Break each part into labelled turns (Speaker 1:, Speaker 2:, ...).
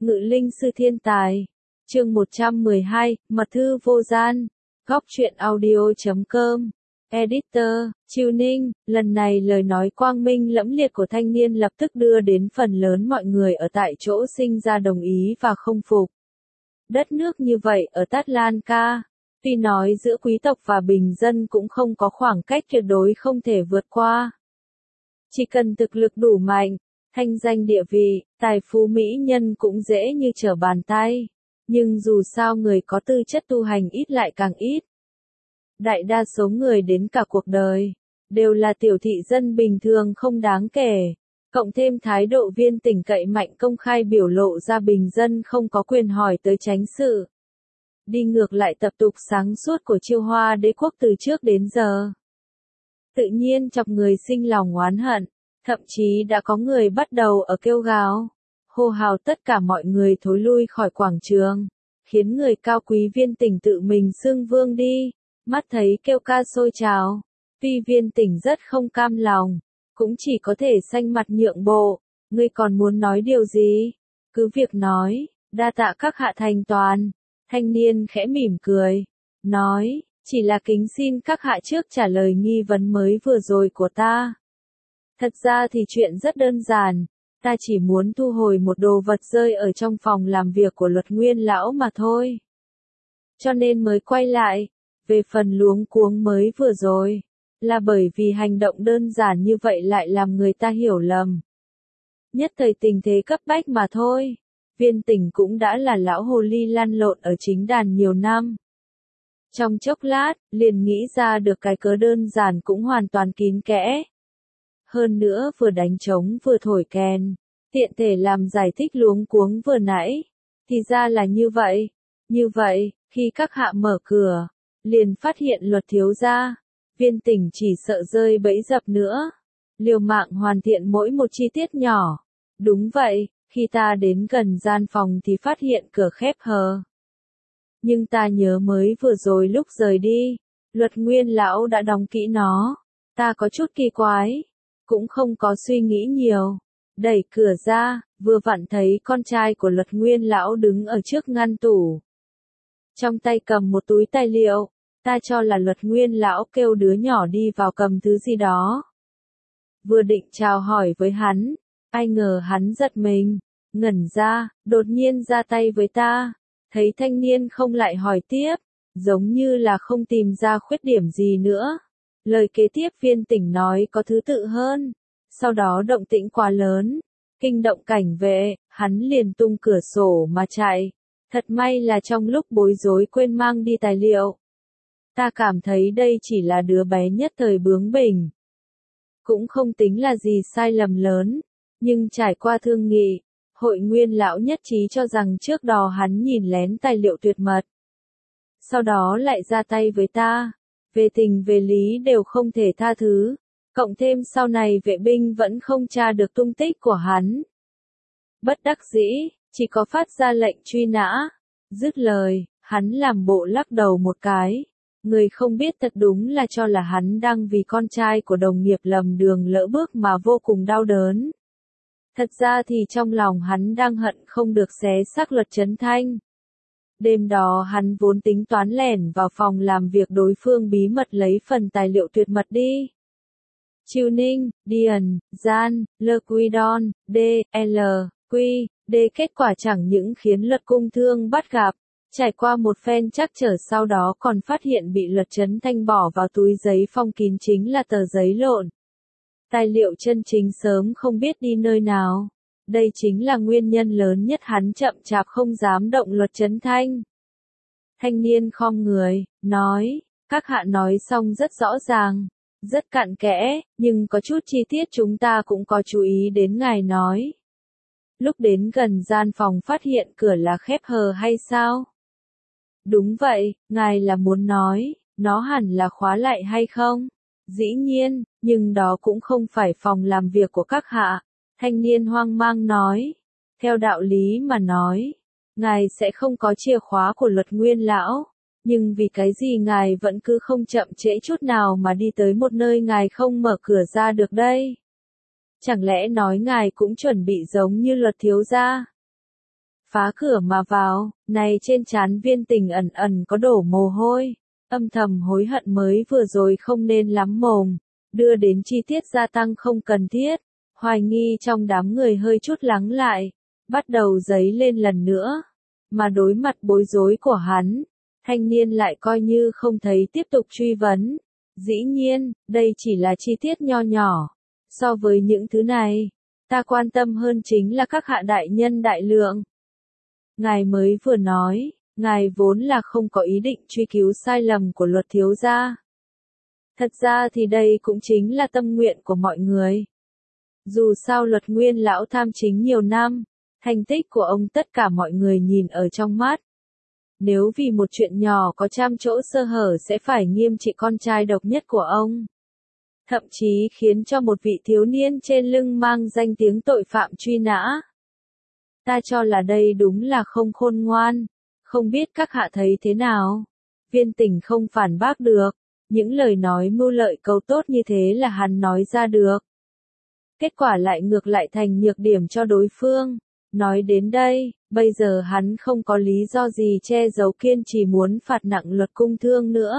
Speaker 1: Ngự linh sư thiên tài. Chương 112, Mật thư vô gian. Góc truyện audio.com. Editor, Chiêu Ninh. Lần này lời nói quang minh lẫm liệt của thanh niên lập tức đưa đến phần lớn mọi người ở tại chỗ sinh ra đồng ý và không phục. Đất nước như vậy ở Tát Lan Ca, tuy nói giữa quý tộc và bình dân cũng không có khoảng cách tuyệt đối không thể vượt qua. Chỉ cần thực lực đủ mạnh, thanh danh địa vị, tài phú mỹ nhân cũng dễ như trở bàn tay. Nhưng dù sao người có tư chất tu hành ít lại càng ít. Đại đa số người đến cả cuộc đời, đều là tiểu thị dân bình thường không đáng kể. Cộng thêm thái độ Viên Tỉnh cậy mạnh công khai biểu lộ ra bình dân không có quyền hỏi tới chánh sự. Đi ngược lại tập tục sáng suốt của Chiêu Hoa đế quốc từ trước đến giờ. Tự nhiên chọc người sinh lòng oán hận, thậm chí đã có người bắt đầu ở kêu gào, hô hào tất cả mọi người thối lui khỏi quảng trường, khiến người cao quý Viên Tỉnh tự mình xưng vương đi, mắt thấy kêu ca sôi trào. Tuy Viên Tỉnh rất không cam lòng, cũng chỉ có thể xanh mặt nhượng bộ, ngươi còn muốn nói điều gì? Cứ việc nói, đa tạ các hạ thành toàn. Thanh niên khẽ mỉm cười, nói, chỉ là kính xin các hạ trước trả lời nghi vấn mới vừa rồi của ta. Thật ra thì chuyện rất đơn giản, ta chỉ muốn thu hồi một đồ vật rơi ở trong phòng làm việc của Luật Nguyên lão mà thôi. Cho nên mới quay lại, về phần luống cuống mới vừa rồi, là bởi vì hành động đơn giản như vậy lại làm người ta hiểu lầm. Nhất thời tình thế cấp bách mà thôi. Viên Tỉnh cũng đã là lão hồ ly lăn lộn ở chính đàn nhiều năm. Trong chốc lát, liền nghĩ ra được cái cớ đơn giản cũng hoàn toàn kín kẽ. Hơn nữa vừa đánh trống vừa thổi kèn, tiện thể làm giải thích luống cuống vừa nãy. Thì ra là như vậy. Như vậy, khi các hạ mở cửa, liền phát hiện Luật thiếu gia. Viên Tỉnh chỉ sợ rơi bẫy dập nữa. Liều mạng hoàn thiện mỗi một chi tiết nhỏ. Đúng vậy. Khi ta đến gần gian phòng thì phát hiện cửa khép hờ. Nhưng ta nhớ mới vừa rồi lúc rời đi, Luật Nguyên lão đã đóng kỹ nó. Ta có chút kỳ quái, cũng không có suy nghĩ nhiều. Đẩy cửa ra, vừa vặn thấy con trai của Luật Nguyên lão đứng ở trước ngăn tủ. Trong tay cầm một túi tài liệu, ta cho là Luật Nguyên lão kêu đứa nhỏ đi vào cầm thứ gì đó. Vừa định chào hỏi với hắn, ai ngờ hắn giật mình, ngẩn ra, đột nhiên ra tay với ta. Thấy thanh niên không lại hỏi tiếp, giống như là không tìm ra khuyết điểm gì nữa. Lời kế tiếp Viên Tỉnh nói có thứ tự hơn. Sau đó động tĩnh quá lớn, kinh động cảnh vệ, hắn liền tung cửa sổ mà chạy. Thật may là trong lúc bối rối quên mang đi tài liệu. Ta cảm thấy đây chỉ là đứa bé nhất thời bướng bỉnh. Cũng không tính là gì sai lầm lớn. Nhưng trải qua thương nghị, Hội Nguyên lão nhất trí cho rằng trước đó hắn nhìn lén tài liệu tuyệt mật. Sau đó lại ra tay với ta. Về tình về lý đều không thể tha thứ. Cộng thêm sau này vệ binh vẫn không tra được tung tích của hắn. Bất đắc dĩ, chỉ có phát ra lệnh truy nã. Dứt lời, hắn làm bộ lắc đầu một cái. Người không biết thật đúng là cho là hắn đang vì con trai của đồng nghiệp lầm đường lỡ bước mà vô cùng đau đớn. Thật ra thì trong lòng hắn đang hận không được xé xác Luật Chấn Thanh. Đêm đó hắn vốn tính toán lẻn vào phòng làm việc đối phương bí mật lấy phần tài liệu tuyệt mật đi. Chiêu Ninh, Điền, Gian, Lơ Quy Đon, D, L, Quy, D kết quả chẳng những khiến Luật Cung Thương bắt gặp. Trải qua một phen trắc trở sau đó còn phát hiện bị Luật Chấn Thanh bỏ vào túi giấy phong kín chính là tờ giấy lộn. Tài liệu chân chính sớm không biết đi nơi nào. Đây chính là nguyên nhân lớn nhất hắn chậm chạp không dám động Luật Chấn Thanh. Thanh niên khom người, nói, các hạ nói xong rất rõ ràng, rất cặn kẽ, nhưng có chút chi tiết chúng ta cũng có chú ý đến ngài nói. Lúc đến gần gian phòng phát hiện cửa là khép hờ hay sao? Đúng vậy, ngài là muốn nói, nó hẳn là khóa lại hay không? Dĩ nhiên, nhưng đó cũng không phải phòng làm việc của các hạ. Thanh niên hoang mang nói. Theo đạo lý mà nói, ngài sẽ không có chìa khóa của Luật Nguyên lão. Nhưng vì cái gì ngài vẫn cứ không chậm trễ chút nào mà đi tới một nơi ngài không mở cửa ra được đây? Chẳng lẽ nói ngài cũng chuẩn bị giống như Luật thiếu gia? phá cửa mà vào, này trên trán Viên Tình ẩn ẩn có đổ mồ hôi, âm thầm hối hận mới vừa rồi không nên lắm mồm, đưa đến chi tiết gia tăng không cần thiết, hoài nghi trong đám người hơi chút lắng lại, bắt đầu dấy lên lần nữa, mà đối mặt bối rối của hắn, thanh niên lại coi như không thấy tiếp tục truy vấn, dĩ nhiên, đây chỉ là chi tiết nho nhỏ, so với những thứ này, ta quan tâm hơn chính là các hạ đại nhân đại lượng. Ngài mới vừa nói, ngài vốn là không có ý định truy cứu sai lầm của Luật thiếu gia. Thật ra thì đây cũng chính là tâm nguyện của mọi người. Dù sao Luật Nguyên lão tham chính nhiều năm, thành tích của ông tất cả mọi người nhìn ở trong mắt. Nếu vì một chuyện nhỏ có trăm chỗ sơ hở sẽ phải nghiêm trị con trai độc nhất của ông. Thậm chí khiến cho một vị thiếu niên trên lưng mang danh tiếng tội phạm truy nã. Ta cho là đây đúng là không khôn ngoan, không biết các hạ thấy thế nào. Viên Tình không phản bác được, những lời nói mưu lợi câu tốt như thế là hắn nói ra được. Kết quả lại ngược lại thành nhược điểm cho đối phương. Nói đến đây, bây giờ hắn không có lý do gì che giấu kiên trì muốn phạt nặng Luật Cung Thương nữa.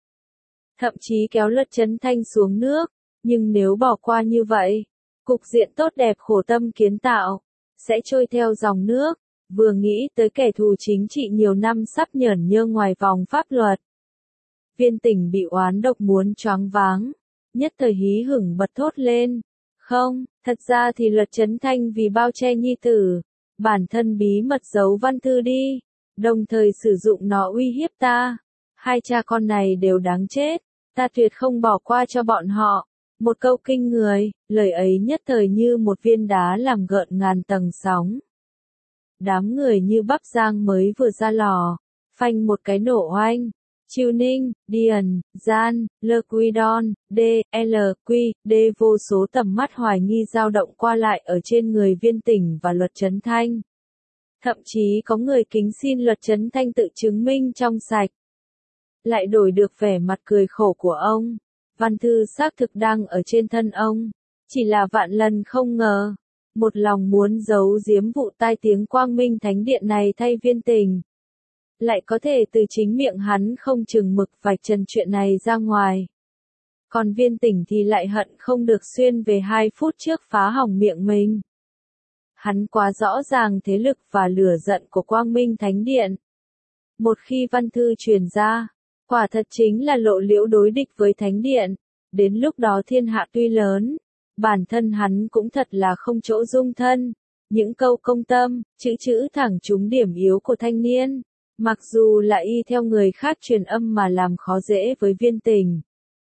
Speaker 1: Thậm chí kéo Luật Chấn Thanh xuống nước, nhưng nếu bỏ qua như vậy, cục diện tốt đẹp khổ tâm kiến tạo, sẽ trôi theo dòng nước, vừa nghĩ tới kẻ thù chính trị nhiều năm sắp nhởn nhơ ngoài vòng pháp luật. Viên Tình bị oán độc muốn choáng váng, nhất thời hí hửng bật thốt lên. Không, thật ra thì Luật Chấn Thanh vì bao che nhi tử, bản thân bí mật giấu văn thư đi, đồng thời sử dụng nó uy hiếp ta. Hai cha con này đều đáng chết, ta tuyệt không bỏ qua cho bọn họ. Một câu kinh người, lời ấy nhất thời như một viên đá làm gợn ngàn tầng sóng. Đám người như bắp rang mới vừa ra lò, phanh một cái nổ oanh. Chiêu Ninh, Điền, Gian, Lơ Quy Đon, D, L, Quy, D vô số tầm mắt hoài nghi dao động qua lại ở trên người Viên Tình và Luật Chấn Thanh. Thậm chí có người kính xin Luật Chấn Thanh tự chứng minh trong sạch. Lại đổi được vẻ mặt cười khổ của ông. Văn thư xác thực đang ở trên thân ông. Chỉ là vạn lần không ngờ. Một lòng muốn giấu giếm vụ tai tiếng Quang Minh Thánh Điện này thay Viên Tình. Lại có thể từ chính miệng hắn không chừng mực vạch trần chuyện này ra ngoài. Còn Viên Tình thì lại hận không được xuyên về 2 phút trước phá hỏng miệng mình. Hắn quá rõ ràng thế lực và lửa giận của Quang Minh Thánh Điện. Một khi văn thư truyền ra, quả thật chính là lộ liễu đối địch với Thánh Điện. Đến lúc đó thiên hạ tuy lớn, bản thân hắn cũng thật là không chỗ dung thân. Những câu công tâm, chữ thẳng trúng điểm yếu của thanh niên. Mặc dù là y theo người khác truyền âm mà làm khó dễ với Viên Tình.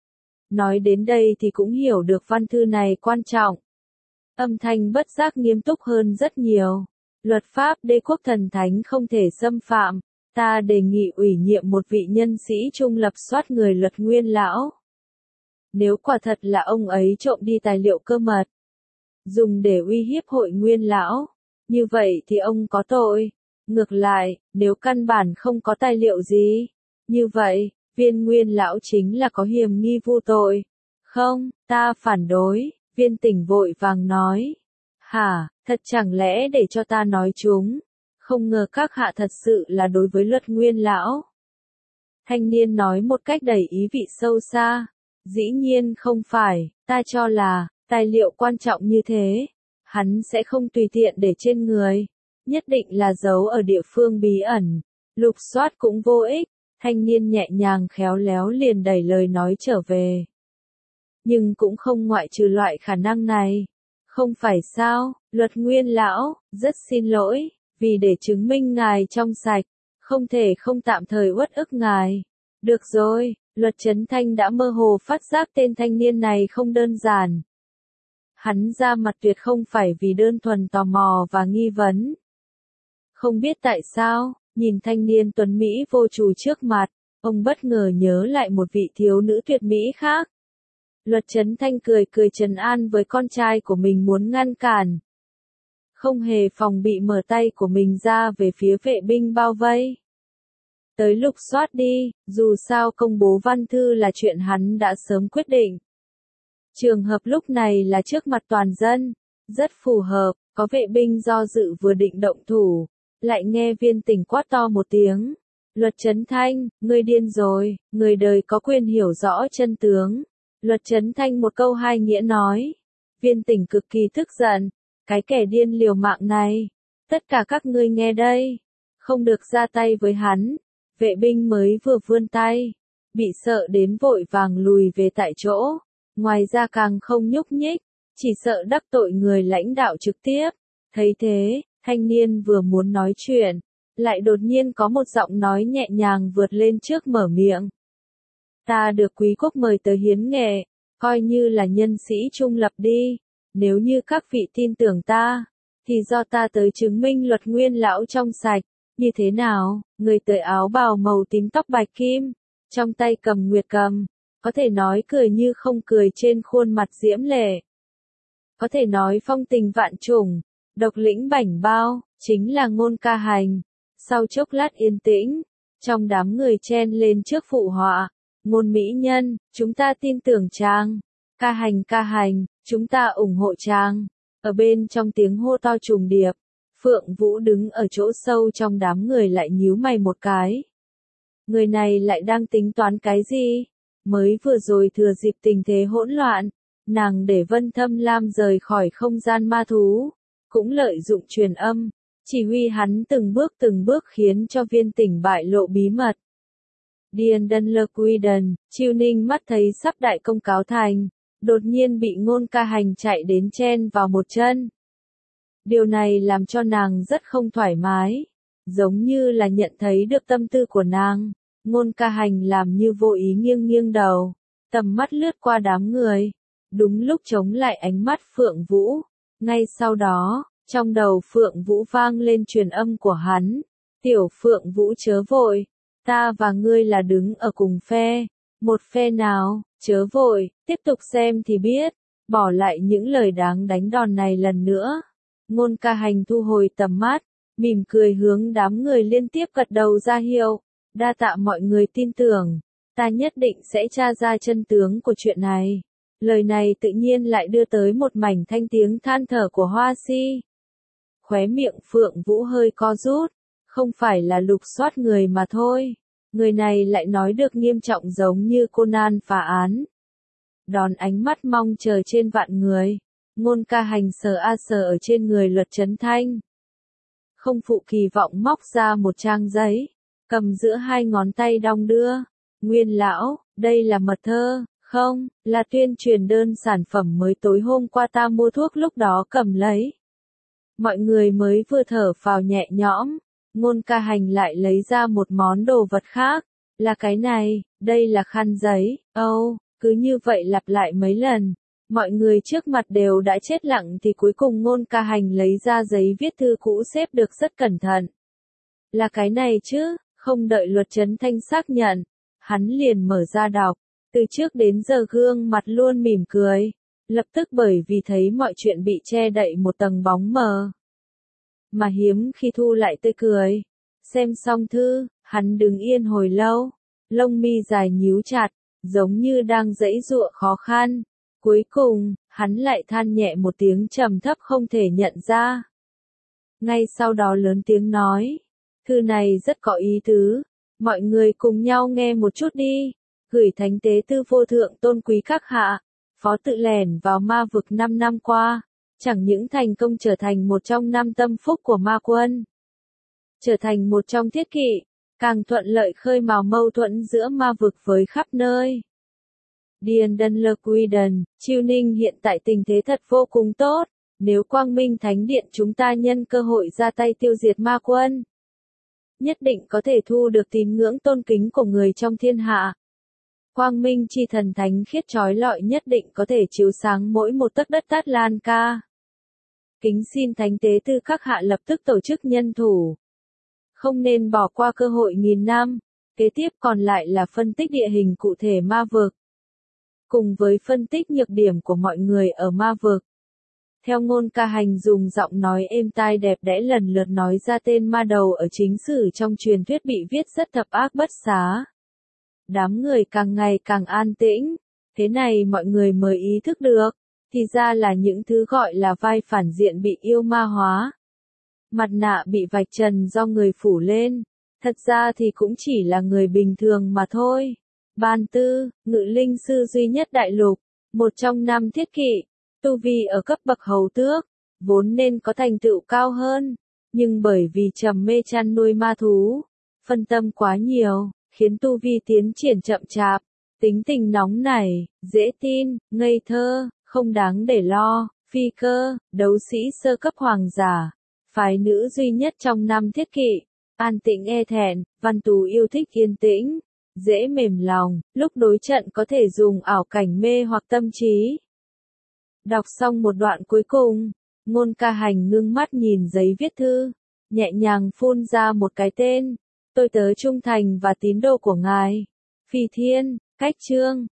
Speaker 1: Nói đến đây thì cũng hiểu được văn thư này quan trọng. Âm thanh bất giác nghiêm túc hơn rất nhiều. Luật pháp đế quốc thần thánh không thể xâm phạm. Ta đề nghị ủy nhiệm một vị nhân sĩ trung lập soát người Luật Nguyên lão. Nếu quả thật là ông ấy trộm đi tài liệu cơ mật, dùng để uy hiếp Hội Nguyên lão, như vậy thì ông có tội. Ngược lại, nếu căn bản không có tài liệu gì, như vậy, Viên Nguyên lão chính là có hiềm nghi vô tội. Không, ta phản đối, Viên Tình vội vàng nói. Hả, thật chẳng lẽ để cho ta nói chúng? Không ngờ các hạ thật sự là đối với Luật Nguyên lão. Thanh niên nói một cách đầy ý vị sâu xa. Dĩ nhiên không phải, ta cho là, tài liệu quan trọng như thế, hắn sẽ không tùy tiện để trên người. Nhất định là giấu ở địa phương bí ẩn, lục soát cũng vô ích, thanh niên nhẹ nhàng khéo léo liền đẩy lời nói trở về. Nhưng cũng không ngoại trừ loại khả năng này. Không phải sao, Luật Nguyên lão, rất xin lỗi, vì để chứng minh ngài trong sạch, không thể không tạm thời uất ức ngài. Được rồi, Luật Chấn Thanh đã mơ hồ phát giác tên thanh niên này không đơn giản. Hắn ra mặt tuyệt không phải vì đơn thuần tò mò và nghi vấn. Không biết tại sao, nhìn thanh niên tuấn Mỹ vô trù trước mặt, ông bất ngờ nhớ lại một vị thiếu nữ tuyệt mỹ khác. Luật Chấn Thanh cười trấn an với con trai của mình muốn ngăn cản. Không hề phòng bị mở tay của mình ra về phía vệ binh bao vây. Tới lục soát đi, dù sao công bố văn thư là chuyện hắn đã sớm quyết định. Trường hợp lúc này là trước mặt toàn dân, rất phù hợp, có vệ binh do dự vừa định động thủ, lại nghe Viên Tỉnh quát to một tiếng. Luật Trấn Thanh, ngươi điên rồi, người đời có quyền hiểu rõ chân tướng. Luật Trấn Thanh một câu hai nghĩa nói. Viên Tỉnh cực kỳ tức giận, cái kẻ điên liều mạng này. Tất cả các ngươi nghe đây, không được ra tay với hắn. Vệ binh mới vừa vươn tay, bị sợ đến vội vàng lùi về tại chỗ. Ngoài ra càng không nhúc nhích, chỉ sợ đắc tội người lãnh đạo trực tiếp. Thấy thế, thanh niên vừa muốn nói chuyện, lại đột nhiên có một giọng nói nhẹ nhàng vượt lên trước mở miệng. Ta được quý quốc mời tới hiến nghệ, coi như là nhân sĩ trung lập đi. Nếu như các vị tin tưởng ta, thì do ta tới chứng minh luật nguyên lão trong sạch. Như thế nào? Người tới áo bào màu tím tóc bạch kim, trong tay cầm nguyệt cầm, có thể nói cười như không cười trên khuôn mặt diễm lệ. Có thể nói phong tình vạn trùng, độc lĩnh bảnh bao, chính là Ngôn Ca Hành. Sau chốc lát yên tĩnh, trong đám người chen lên trước phụ họa. Ngôn mỹ nhân, chúng ta tin tưởng chàng. Ca Hành, chúng ta ủng hộ chàng. Ở bên trong tiếng hô to trùng điệp, Phượng Vũ đứng ở chỗ sâu trong đám người lại nhíu mày một cái. Người này lại đang tính toán cái gì? Mới vừa rồi thừa dịp tình thế hỗn loạn, nàng để Vân Thâm Lam rời khỏi không gian ma thú, cũng lợi dụng truyền âm, chỉ huy hắn từng bước khiến cho Viên Tỉnh bại lộ bí mật. Điền Đân Lơ Quy Đần, Chiêu Ninh mắt thấy sắp đại công cáo thành, đột nhiên bị Ngôn Ca Hành chạy đến chen vào một chân. Điều này làm cho nàng rất không thoải mái, giống như là nhận thấy được tâm tư của nàng. Ngôn Ca Hành làm như vô ý nghiêng đầu, tầm mắt lướt qua đám người, đúng lúc chống lại ánh mắt Phượng Vũ. Ngay sau đó, trong đầu Phượng Vũ vang lên truyền âm của hắn. Tiểu Phượng Vũ chớ vội, ta và ngươi là đứng ở cùng phe, một phe nào, chớ vội, tiếp tục xem thì biết, bỏ lại những lời đáng đánh đòn này lần nữa. Ngôn Ca Hành thu hồi tầm mắt, mỉm cười hướng đám người liên tiếp gật đầu ra hiệu. Đa tạ mọi người tin tưởng, ta nhất định sẽ tra ra chân tướng của chuyện này. Lời này tự nhiên lại đưa tới một mảnh thanh tiếng than thở của Hoa Si. Khóe miệng Phượng Vũ hơi co rút, không phải là lục soát người mà thôi. Người này lại nói được nghiêm trọng giống như Conan phá án. Đón ánh mắt mong chờ trên vạn người, Ngôn Ca Hành sờ ở trên người Luật Trấn Thanh. Không phụ kỳ vọng móc ra một trang giấy, cầm giữa hai ngón tay đong đưa. Nguyên lão, đây là mật thơ, không, là tuyên truyền đơn sản phẩm mới tối hôm qua ta mua thuốc lúc đó cầm lấy. Mọi người mới vừa thở phào nhẹ nhõm, Ngôn Ca Hành lại lấy ra một món đồ vật khác, là cái này, đây là khăn giấy. Cứ như vậy lặp lại mấy lần, mọi người trước mặt đều đã chết lặng thì cuối cùng Ngôn Ca Hành lấy ra giấy viết thư cũ xếp được rất cẩn thận. Là cái này chứ, không đợi Luật Trấn Thanh xác nhận, hắn liền mở ra đọc, từ trước đến giờ gương mặt luôn mỉm cười, lập tức bởi vì thấy mọi chuyện bị che đậy một tầng bóng mờ, mà hiếm khi thu lại tươi cười. Xem xong thư, hắn đứng yên hồi lâu, lông mi dài nhíu chặt, giống như đang giãy giụa khó khăn. Cuối cùng, hắn lại than nhẹ một tiếng trầm thấp không thể nhận ra. Ngay sau đó lớn tiếng nói, thư này rất có ý tứ, mọi người cùng nhau nghe một chút đi. Gửi Thánh Tế Tư Vô Thượng tôn quý các hạ, phó tự lẻn vào ma vực 5 năm qua, chẳng những thành công trở thành một trong 5 tâm phúc của ma quân, trở thành một trong thiết kỵ, càng thuận lợi khơi mào mâu thuẫn giữa ma vực với khắp nơi. Điền Đân Lơ Quy Đần, Chiêu Ninh hiện tại tình thế thật vô cùng tốt, nếu Quang Minh Thánh Điện chúng ta nhân cơ hội ra tay tiêu diệt ma quân, nhất định có thể thu được tín ngưỡng tôn kính của người trong thiên hạ. Quang Minh chi thần thánh khiết chói lọi nhất định có thể chiếu sáng mỗi một tấc đất Tát Lan Ca. Kính xin Thánh Tế Tư các hạ lập tức tổ chức nhân thủ. Không nên bỏ qua cơ hội nghìn năm. Kế tiếp còn lại là phân tích địa hình cụ thể ma vực, cùng với phân tích nhược điểm của mọi người ở ma vực. Theo Ngôn Ca Hành dùng giọng nói êm tai đẹp đẽ lần lượt nói ra tên ma đầu ở chính sử trong truyền thuyết bị viết rất thập ác bất xá. Đám người càng ngày càng an tĩnh, thế này mọi người mới ý thức được, thì ra là những thứ gọi là vai phản diện bị yêu ma hóa. Mặt nạ bị vạch trần do người phủ lên. Thật ra thì cũng chỉ là người bình thường mà thôi. Ban Tư, ngự linh sư duy nhất đại lục, một trong 5 thiết kỵ, tu vi ở cấp bậc hầu tước, vốn nên có thành tựu cao hơn, nhưng bởi vì trầm mê chăn nuôi ma thú, phân tâm quá nhiều, khiến tu vi tiến triển chậm chạp, tính tình nóng nảy, dễ tin, ngây thơ, không đáng để lo. Phi Cơ, đấu sĩ sơ cấp hoàng giả, phái nữ duy nhất trong 5 thiết kỵ, an tĩnh e thẹn, Văn Tú yêu thích yên tĩnh, dễ mềm lòng, lúc đối trận có thể dùng ảo cảnh mê hoặc tâm trí. Đọc xong một đoạn cuối cùng, Ngôn Ca Hành ngưng mắt nhìn giấy viết thư, nhẹ nhàng phun ra một cái tên, tôi tớ trung thành và tín đồ của ngài. Phi Thiên, cách chương.